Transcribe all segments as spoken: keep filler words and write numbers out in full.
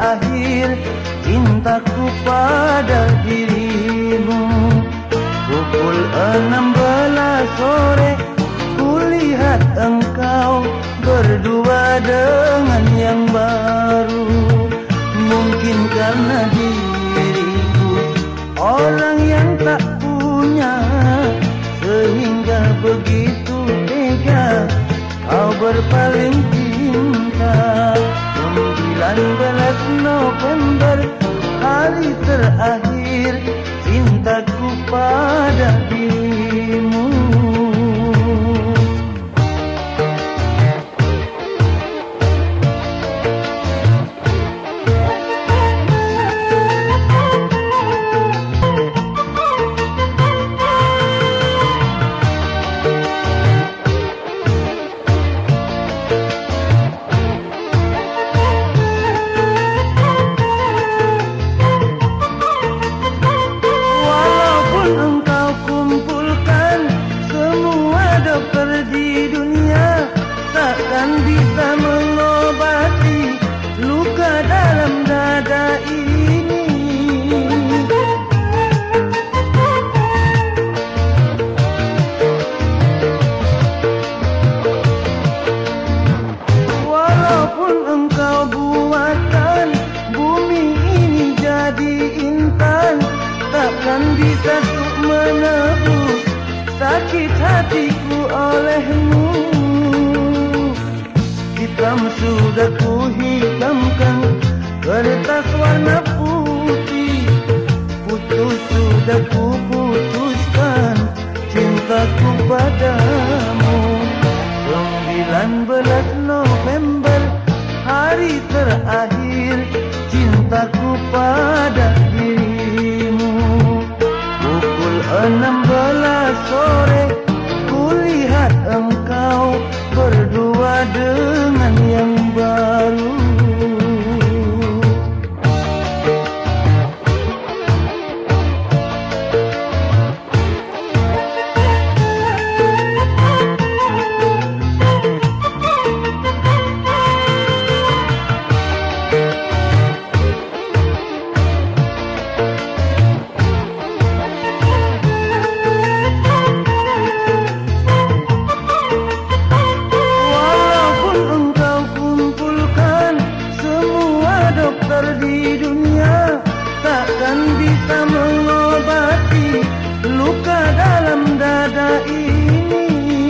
terakhir cintaku pada dirimu. Pukul enam belas sore kulihat engkau berdua dengan yang baru. Mungkin karena diriku orang yang tak punya, sehingga begitu tega kau berpaling cinta. Sembilan belas November hari terakhir cintaku pada dirimu. Takkan bisa mengobati luka dalam dada ini. Walaupun engkau buatkan bumi ini jadi intan, takkan bisa untuk menebus sakit hatiku olehmu. Hitam sudah ku hitamkan kertas warna putih, putus sudah ku putuskan cintaku padamu. Sembilan belas November hari terakhir cintaku pada dirimu. Pukul enam belas sore kulihat engkau berdua dengan yang baru. Di dunia takkan bisa mengobati luka dalam dada ini.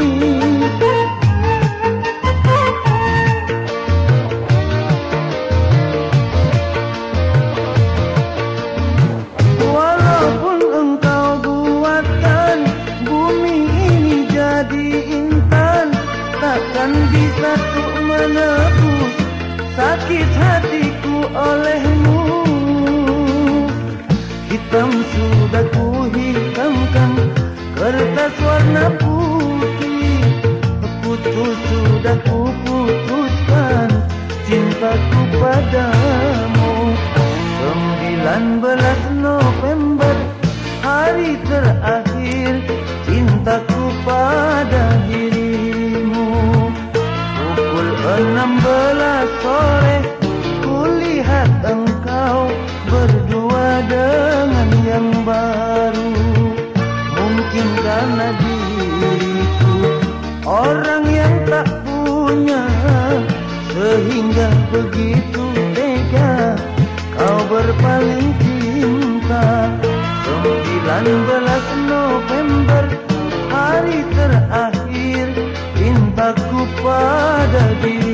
Walaupun engkau buatkan bumi ini jadi intan, takkan bisa untuk menebus sakit hatiku olehmu. Hitam sudah ku hitamkan kertas warna putih, putus sudah ku putuskan cintaku padamu. Sembilan belas November hari terakhir cintaku pada dirimu. Pukul enam belas sore kulihat engkau berdua dengan yang baru. Mungkin karena diriku orang yang tak punya, sehingga begitu tega kau berpaling cinta. Sembilan belas November hari terakhir cintaku pada dirimu.